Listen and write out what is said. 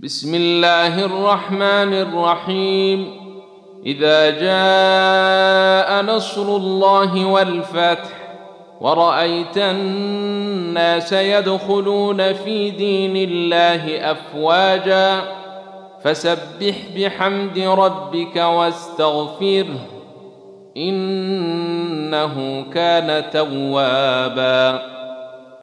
بسم الله الرحمن الرحيم. إذا جاء نصر الله والفتح ورأيت الناس يدخلون في دين الله أفواجا فسبح بحمد ربك واستغفره إنه كان توابا.